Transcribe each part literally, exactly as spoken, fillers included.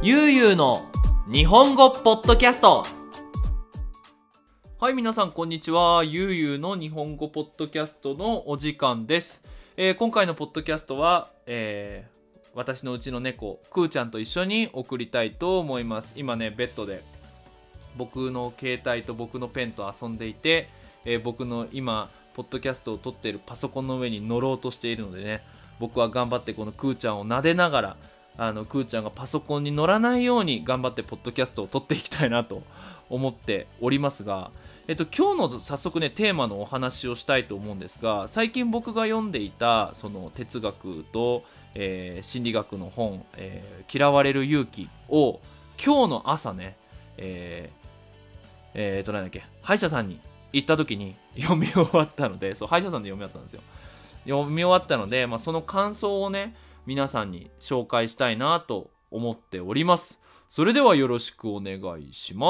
ゆうゆうの日本語ポッドキャスト。はい、皆さんこんにちは。ゆうゆうの日本語ポッドキャストのお時間です。えー、今回のポッドキャストは、えー、私のうちの猫くーちゃんと一緒に送りたいと思います。今ね、ベッドで僕の携帯と僕のペンと遊んでいて、えー、僕の今ポッドキャストを撮っているパソコンの上に乗ろうとしているのでね、僕は頑張ってこのくーちゃんを撫でながら、あのくーちゃんがパソコンに乗らないように頑張ってポッドキャストを撮っていきたいなと思っておりますが、えっと今日の早速ねテーマのお話をしたいと思うんですが、最近僕が読んでいたその哲学と、えー、心理学の本、えー、嫌われる勇気を今日の朝ね、えー、えーとなんだっけ歯医者さんに行った時に読み終わったので、そう歯医者さんで読み終わったんですよ。読み終わったので、まあ、その感想をね皆さんに紹介したいなと思っております。それではよろしくお願いします。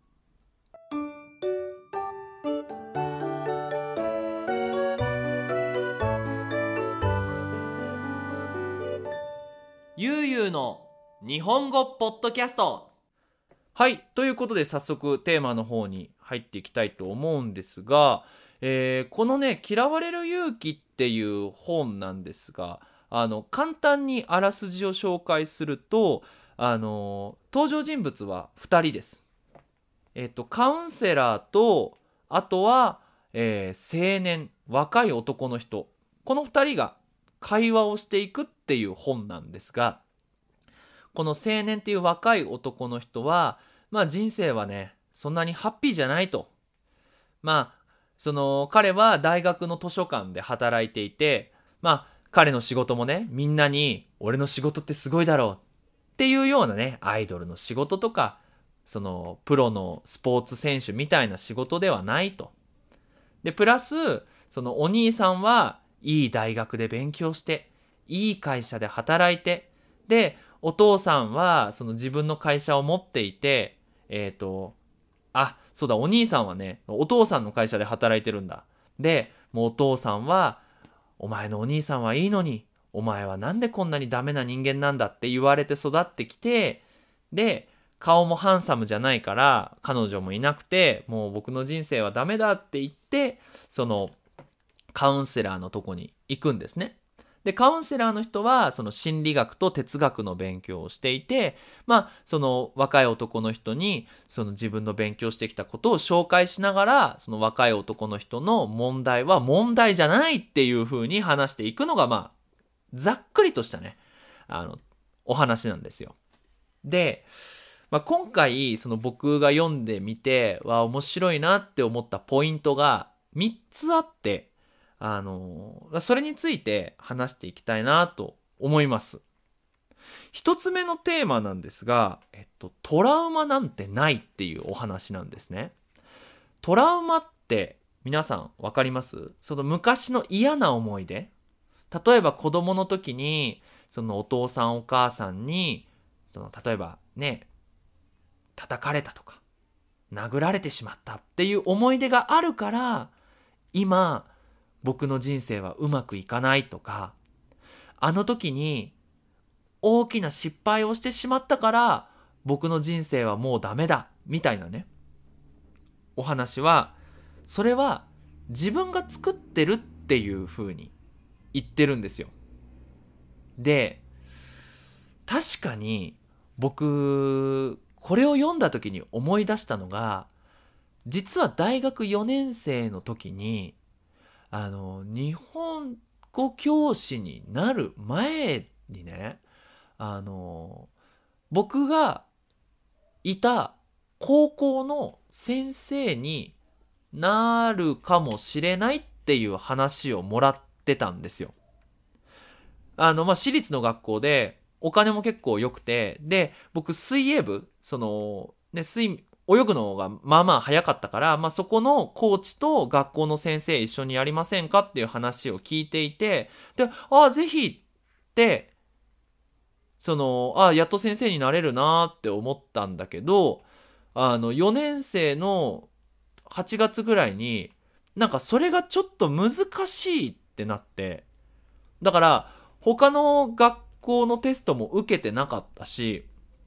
ゆうゆうの日本語ポッドキャスト。はい、ということで早速テーマの方に入っていきたいと思うんですが、えーこのね嫌われる勇気っていう本なんですが、あの簡単にあらすじを紹介すると、あの登場人物はふたりです。えっとカウンセラーと、あとは、えー青年若い男の人、このふたりが会話をしていくっていう本なんですが、この青年っていう若い男の人は、まあ人生はねそんなにハッピーじゃないと。まあその彼は大学の図書館で働いていて、まあ彼の仕事もね、みんなに俺の仕事ってすごいだろうっていうようなね、アイドルの仕事とか、そのプロのスポーツ選手みたいな仕事ではないと。でプラスそのお兄さんはいい大学で勉強して、いい会社で働いて、でお父さんはその自分の会社を持っていて、えっとあそうだ、お兄さんはねお父さんの会社で働いてるんだ。でもうお父さんは、お前のお兄さんはいいのにお前はなんでこんなにダメな人間なんだって言われて育ってきて、で顔もハンサムじゃないから彼女もいなくて、もう僕の人生はダメだって言って、そのカウンセラーのとこに行くんですね。でカウンセラーの人はその心理学と哲学の勉強をしていて、まあその若い男の人にその自分の勉強してきたことを紹介しながら、その若い男の人の問題は問題じゃないっていう風に話していくのが、まあざっくりとしたねあのお話なんですよ。で、まあ、今回その僕が読んでみては面白いなって思ったポイントがみっつあって、あのそれについて話していきたいなと思います。一つ目のテーマなんですが、えっと、トラウマなんてないっていうお話なんですね。トラウマって皆さんわかります？その昔の嫌な思い出、例えば子供の時にそのお父さんお母さんにその例えばね叩かれたとか殴られてしまったっていう思い出があるから、今僕の人生はうまくいかないとか、あの時に大きな失敗をしてしまったから僕の人生はもうダメだみたいなねお話は、それは自分が作ってるっていう風に言ってるんですよ。で確かに僕これを読んだ時に思い出したのが、実は大学よねん生の時にあの日本語教師になる前にね、あの僕がいた高校の先生になるかもしれないっていう話をもらってたんですよ。あのまあ私立の学校でお金も結構良くて、で僕水泳部、そのね水泳ぐのがまあまあ早かったから、まあ、そこのコーチと学校の先生一緒にやりませんかっていう話を聞いていて、でああぜひって、そのああやっと先生になれるなって思ったんだけど、あのよねん生のはちがつぐらいになんかそれがちょっと難しいってなって、だから他の学校のテストも受けてなかったし、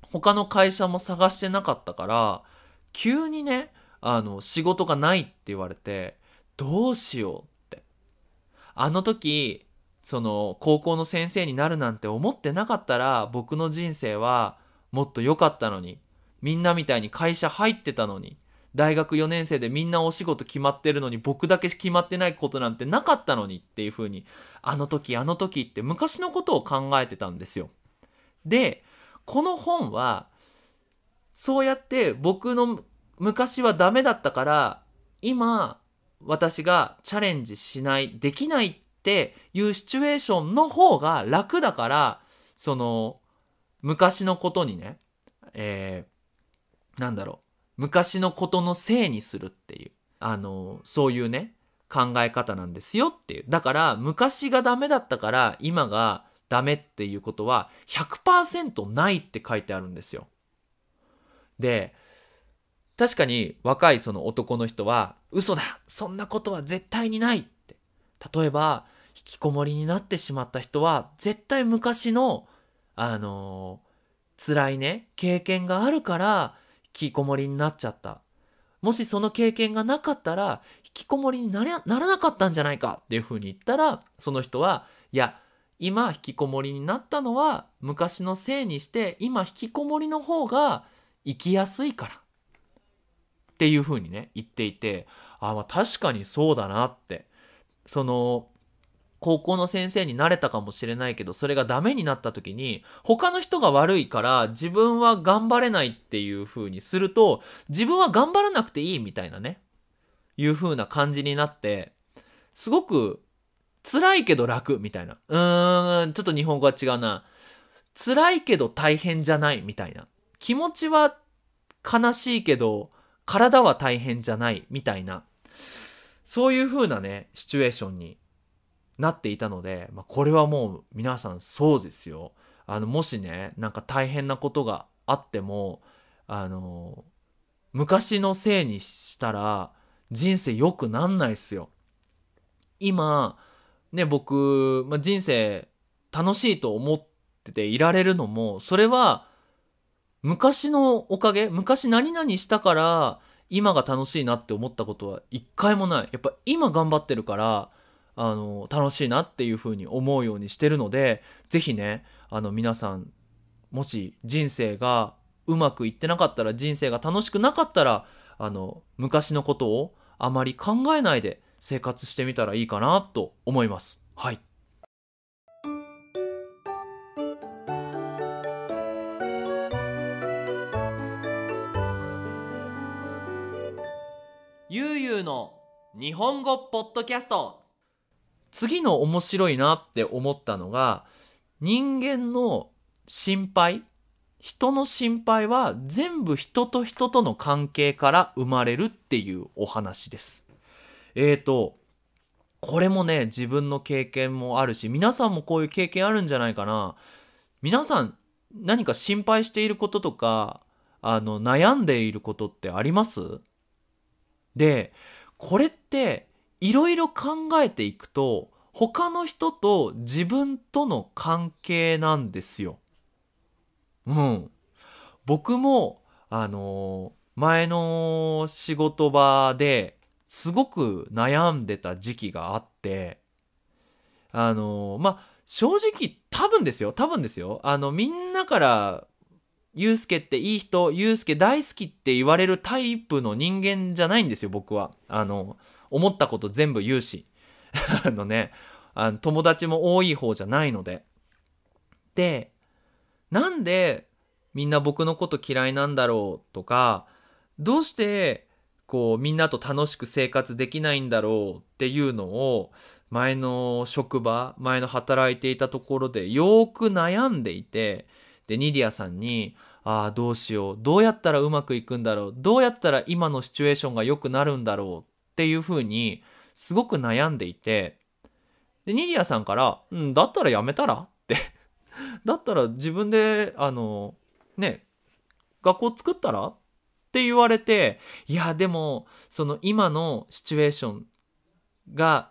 他の会社も探してなかったから、急にね、あの、仕事がないって言われて、どうしようって。あの時、その、高校の先生になるなんて思ってなかったら、僕の人生はもっと良かったのに。みんなみたいに会社入ってたのに。大学よねん生でみんなお仕事決まってるのに、僕だけ決まってないことなんてなかったのにっていう風に、あの時あの時って昔のことを考えてたんですよ。で、この本は、そうやって僕の昔はダメだったから、今私がチャレンジしない、できないっていうシチュエーションの方が楽だから、その昔のことにね、えー、なんだろう、昔のことのせいにするっていう、あの、そういうね、考え方なんですよっていう。だから昔がダメだったから今がダメっていうことはひゃくパーセントないって書いてあるんですよ。で、確かに若いその男の人は嘘だ、そんなことは絶対にないって。例えば引きこもりになってしまった人は絶対昔のあのー、辛いね経験があるから引きこもりになっちゃった。もしその経験がなかったら引きこもりになれならなかったんじゃないかっていうふうに言ったら、その人はいや、今引きこもりになったのは昔のせいにして、今引きこもりの方が生きやすいからっていう風にね言っていて、あ、まあ確かにそうだなって。その高校の先生になれたかもしれないけど、それがダメになった時に他の人が悪いから自分は頑張れないっていう風にすると、自分は頑張らなくていいみたいなね、いう風な感じになって、すごく辛いけど楽みたいな、うーんちょっと日本語は違うな、辛いけど大変じゃないみたいな、気持ちは悲しいけど体は大変じゃないみたいな、そういう風なねシチュエーションになっていたので、まあ、これはもう皆さんそうですよ。あのもしねなんか大変なことがあっても、あの昔のせいにしたら人生良くなんないっすよ。今ね、僕、まあ、人生楽しいと思ってていられるのも、それは昔のおかげ、昔何々したから今が楽しいなって思ったことは一回もない。やっぱ今頑張ってるからあの楽しいなっていう風に思うようにしてるので、ぜひね、あの皆さん、もし人生がうまくいってなかったら、人生が楽しくなかったら、あの昔のことをあまり考えないで生活してみたらいいかなと思います。はい。ゆうゆうの日本語ポッドキャスト。次の面白いなって思ったのが、人間の心配、人の心配は全部人と人との関係から生まれるっていうお話です。えーと、これもね、自分の経験もあるし、皆さんもこういう経験あるんじゃないかな。皆さん、何か心配していることとか、あの、悩んでいることってあります？で、これっていろいろ考えていくと、他の人と自分との関係なんですよ。うん。僕も、あのー前の仕事場ですごく悩んでた時期があって、あのーまあ、正直多分ですよ、多分ですよ。あの、みんなから、ゆうすけっていい人、ゆうすけ大好きって言われるタイプの人間じゃないんですよ、僕は。あの、思ったこと全部言うし。あのね、あの友達も多い方じゃないので。で、なんでみんな僕のこと嫌いなんだろうとか、どうしてこうみんなと楽しく生活できないんだろうっていうのを、前の職場、前の働いていたところでよーく悩んでいて、で、ニディアさんに、ああ、どうしよう。どうやったらうまくいくんだろう。どうやったら今のシチュエーションが良くなるんだろうっていうふうに、すごく悩んでいて、で、ニディアさんから、うん、だったらやめたらってだったら自分で、あの、ね、学校作ったらって言われて、いや、でも、その今のシチュエーションが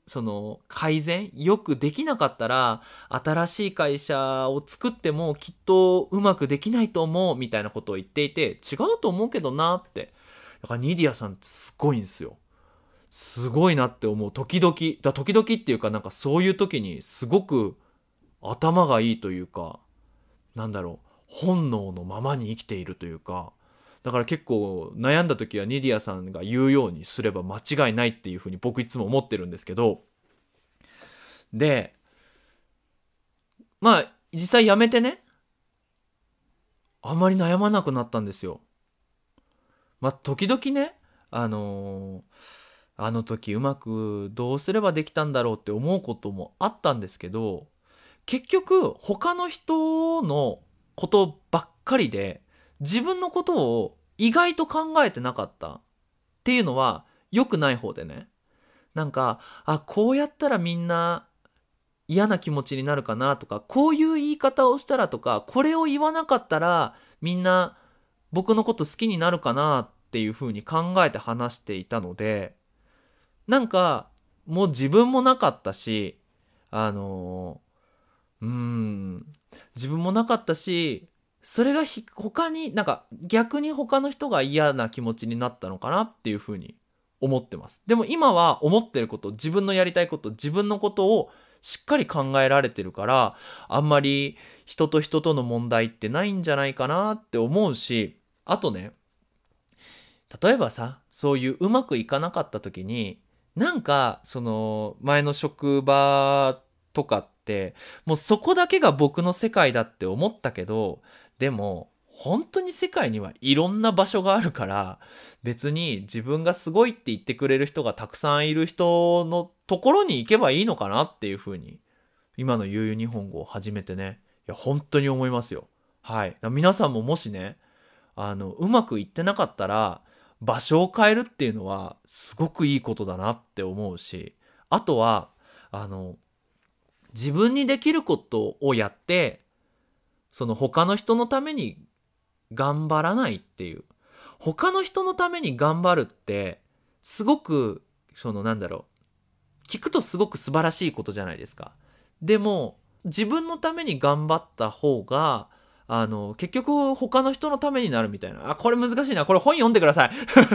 その改善よくできなかったら、新しい会社を作ってもきっとうまくできないと思うみたいなことを言っていて、違うと思うけどなって。だからニディアさんすごいんですよ。すごいなって思う。時々だ時々っていうか、なんかそういう時にすごく頭がいいというか、なんだろう、本能のままに生きているというか、だから結構悩んだ時はニディアさんが言うようにすれば間違いないっていうふうに僕いつも思ってるんですけど、でまあ実際辞めてね、あんまり悩まなくなったんですよ。まあ時々ね、あのーあの時うまくどうすればできたんだろうって思うこともあったんですけど、結局他の人のことばっかりで自分のことを意外と考えてなかったっていうのは良くない方でね。なんか、あ、こうやったらみんな嫌な気持ちになるかなとか、こういう言い方をしたらとか、これを言わなかったらみんな僕のこと好きになるかなっていうふうに考えて話していたので、なんかもう自分もなかったし、あのうーん自分もなかったし、それがひ他になんか逆に他の人が嫌な気持ちになったのかなっていうふうに思ってます。でも今は思ってること、自分のやりたいこと、自分のことをしっかり考えられてるから、あんまり人と人との問題ってないんじゃないかなって思うし、あとね、例えばさ、そういううまくいかなかった時に、なんかその前の職場とかってもうそこだけが僕の世界だって思ったけど、でも本当に世界にはいろんな場所があるから、別に自分がすごいって言ってくれる人がたくさんいる人のところに行けばいいのかなっていうふうに、今のゆうゆう日本語を始めてね、いや本当に思いますよ。はい。だから皆さんももしね、あのうまくいってなかったら場所を変えるっていうのはすごくいいことだなって思うし、あとはあの自分にできることをやって、その他の人のために頑張らないっていう、他の人のために頑張るってすごく、そのなんだろう、聞くとすごく素晴らしいことじゃないですか。でも自分のために頑張った方が、あの結局他の人のためになるみたいな。あ、これ難しいな。これ本読んでください。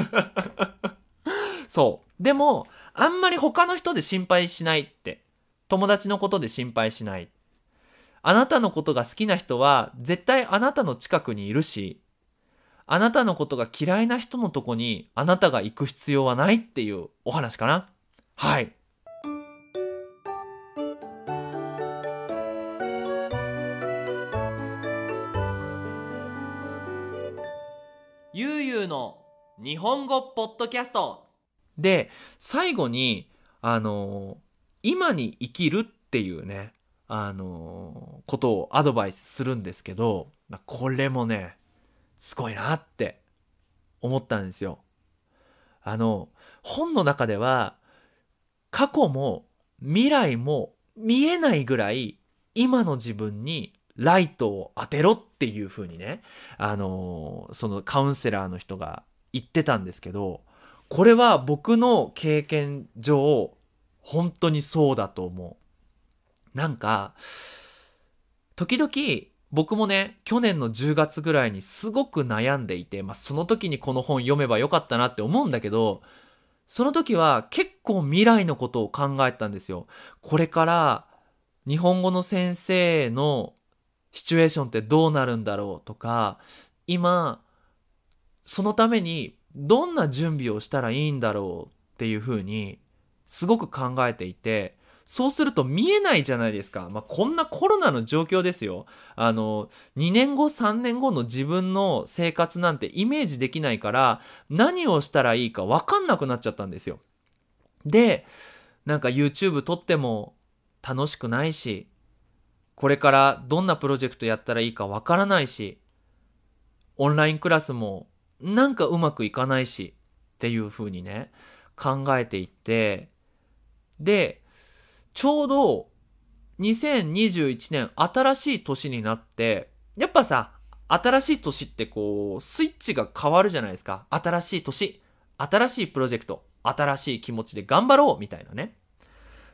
そうでもあんまり他の人で心配しないって、友達のことで心配しない。あなたのことが好きな人は絶対あなたの近くにいるし、あなたのことが嫌いな人のとこにあなたが行く必要はないっていうお話かな。はい。ゆうゆうの日本語ポッドキャストで、最後にあの今に生きるっていうね、あのことをアドバイスするんですけど、これもねすごいなって思ったんですよ。あの本の中では過去も未来も見えないぐらい今の自分にライトを当てろっていう風にね、あのーそのカウンセラーの人が言ってたんですけど、これは僕の経験上本当にそうだと思う。なんか時々僕もね、去年のじゅうがつぐらいにすごく悩んでいて、まあ、その時にこの本読めばよかったなって思うんだけど、その時は結構未来のことを考えたんですよ。これから日本語の先生のシチュエーションってどうなるんだろうとか、今そのためにどんな準備をしたらいいんだろうっていうふうにすごく考えていて、そうすると見えないじゃないですか。まあ、こんなコロナの状況ですよ。あのにねんごさんねんごの自分の生活なんてイメージできないから、何をしたらいいか分かんなくなっちゃったんですよ。で、なんか YouTube 撮っても楽しくないし、これからどんなプロジェクトやったらいいか分からないし、オンラインクラスもなんかうまくいかないしっていう風にね、考えていって、でちょうどにせんにじゅういちねん新しい年になって、やっぱさ、新しい年ってこうスイッチが変わるじゃないですか。新しい年、新しいプロジェクト、新しい気持ちで頑張ろうみたいなね。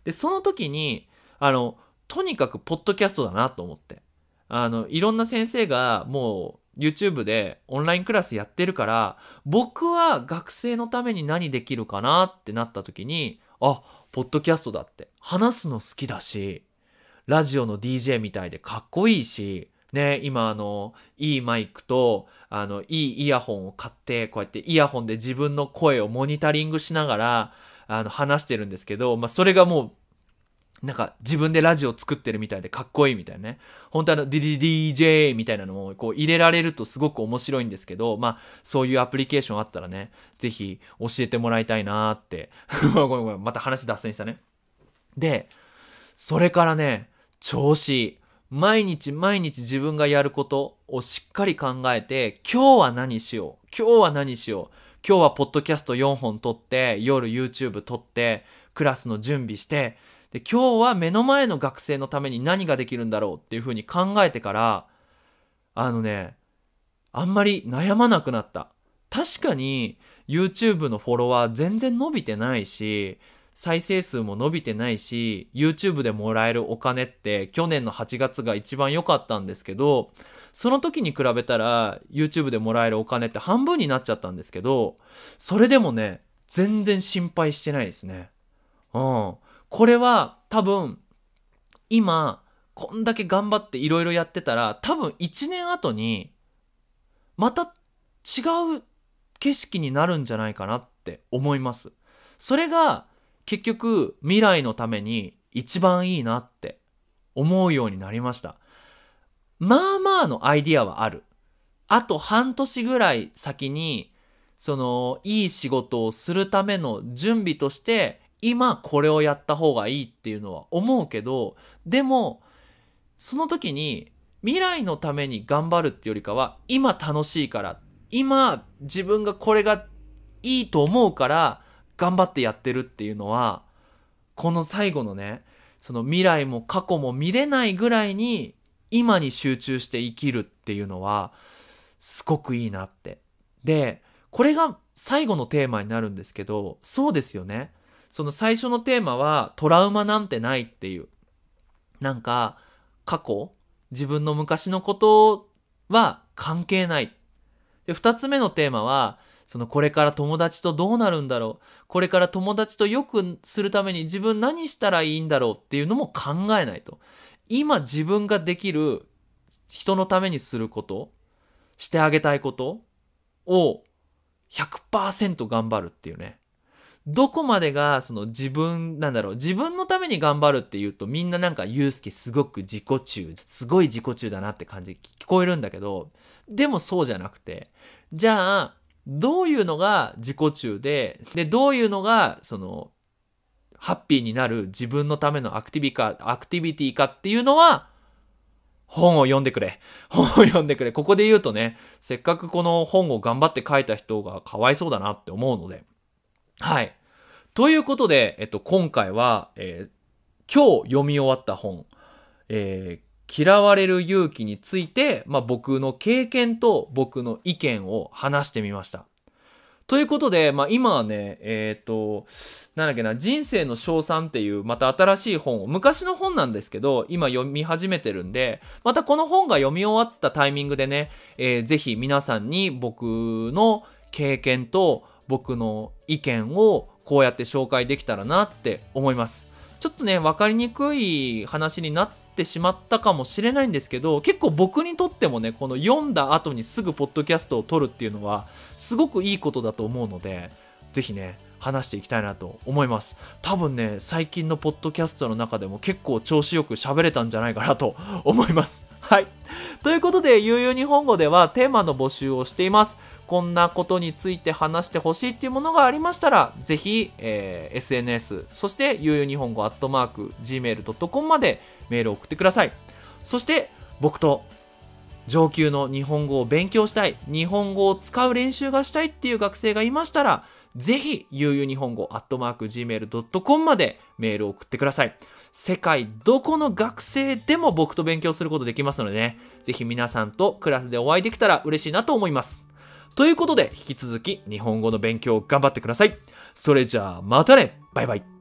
で、その時に、あの、とにかくポッドキャストだなと思って。あの、いろんな先生がもう YouTube でオンラインクラスやってるから、僕は学生のために何できるかなってなった時に、あ、ポッドキャストだって。話すの好きだし、ラジオの ディージェー みたいでかっこいいし、ね、今あの、いいマイクと、あの、いいイヤホンを買って、こうやってイヤホンで自分の声をモニタリングしながら、あの、話してるんですけど、まあ、それがもう、なんか自分でラジオ作ってるみたいでかっこいいみたいなね。本当あの ディーディージェー みたいなのをこう入れられるとすごく面白いんですけど、まあそういうアプリケーションあったらね、ぜひ教えてもらいたいなーって。ごめんごめん、また話脱線したね。で、それからね、調子いい。毎日毎日自分がやることをしっかり考えて、今日は何しよう今日は何しよう今日はポッドキャストよんほん撮って、夜 YouTube 撮って、クラスの準備して、で、今日は目の前の学生のために何ができるんだろうっていうふうに考えてから、あのね、あんまり悩まなくなった。確かに YouTube のフォロワー全然伸びてないし、再生数も伸びてないし、YouTube でもらえるお金って去年のはちがつが一番良かったんですけど、その時に比べたら YouTube でもらえるお金って半分になっちゃったんですけど、それでもね、全然心配してないですね。うん。これは多分今こんだけ頑張っていろいろやってたら、多分いちねんごにまた違う景色になるんじゃないかなって思います。それが結局未来のために一番いいなって思うようになりました。まあまあのアイディアはある。あと半年ぐらい先にそのいい仕事をするための準備として今これをやった方がいいっていうのは思うけど、でもその時に未来のために頑張るってよりかは、今楽しいから、今自分がこれがいいと思うから頑張ってやってるっていうのは、この最後のね、その未来も過去も見れないぐらいに今に集中して生きるっていうのはすごくいいなって。で、これが最後のテーマになるんですけど、そうですよね。その最初のテーマはトラウマなんてないっていう。なんか過去、自分の昔のことは関係ない。で、二つ目のテーマは、そのこれから友達とどうなるんだろう。これから友達と良くするために自分何したらいいんだろうっていうのも考えないと。今自分ができる人のためにすること、してあげたいことを ひゃくパーセント 頑張るっていうね。どこまでがその自分なんだろう、自分のために頑張るっていうとみんななんかユうスケすごく自己中、すごい自己中だなって感じ聞こえるんだけど、でもそうじゃなくて、じゃあどういうのが自己中で、でどういうのがそのハッピーになる自分のためのアクティビかアクティビティかっていうのは、本を読んでくれ。本を読んでくれ。ここで言うとね、せっかくこの本を頑張って書いた人がかわいそうだなって思うので。はい。ということで、えっと、今回は、えー、今日読み終わった本、えー、嫌われる勇気について、まあ、僕の経験と僕の意見を話してみました。ということで、まあ、今はね、えっと、なんだっけな、人生の称賛っていうまた新しい本を、昔の本なんですけど、今読み始めてるんで、またこの本が読み終わったタイミングでね、えー、ぜひ皆さんに僕の経験と僕の意見をこうやって紹介できたらなって思います。ちょっとね、分かりにくい話になってしまったかもしれないんですけど、結構僕にとってもね、この読んだ後にすぐポッドキャストを撮るっていうのはすごくいいことだと思うので、ぜひね、話していきたいなと思います。多分ね、最近のポッドキャストの中でも結構調子よく喋れたんじゃないかなと思います。はい。ということで、ゆうゆう日本語ではテーマの募集をしています。こんなことについて話してほしいっていうものがありましたら、ぜひ、えー、エスエヌエス、そしてゆうゆう日本語アットマーク ジーメールドットコム までメールを送ってください。そして、僕と上級の日本語を勉強したい、日本語を使う練習がしたいっていう学生がいましたら、ぜひ、ゆうゆう日本語アットマーク ジーメールドットコム までメールを送ってください。世界どこの学生でも僕と勉強することできますのでね、ぜひ皆さんとクラスでお会いできたら嬉しいなと思います。ということで、引き続き日本語の勉強を頑張ってください。それじゃあまたね。バイバイ。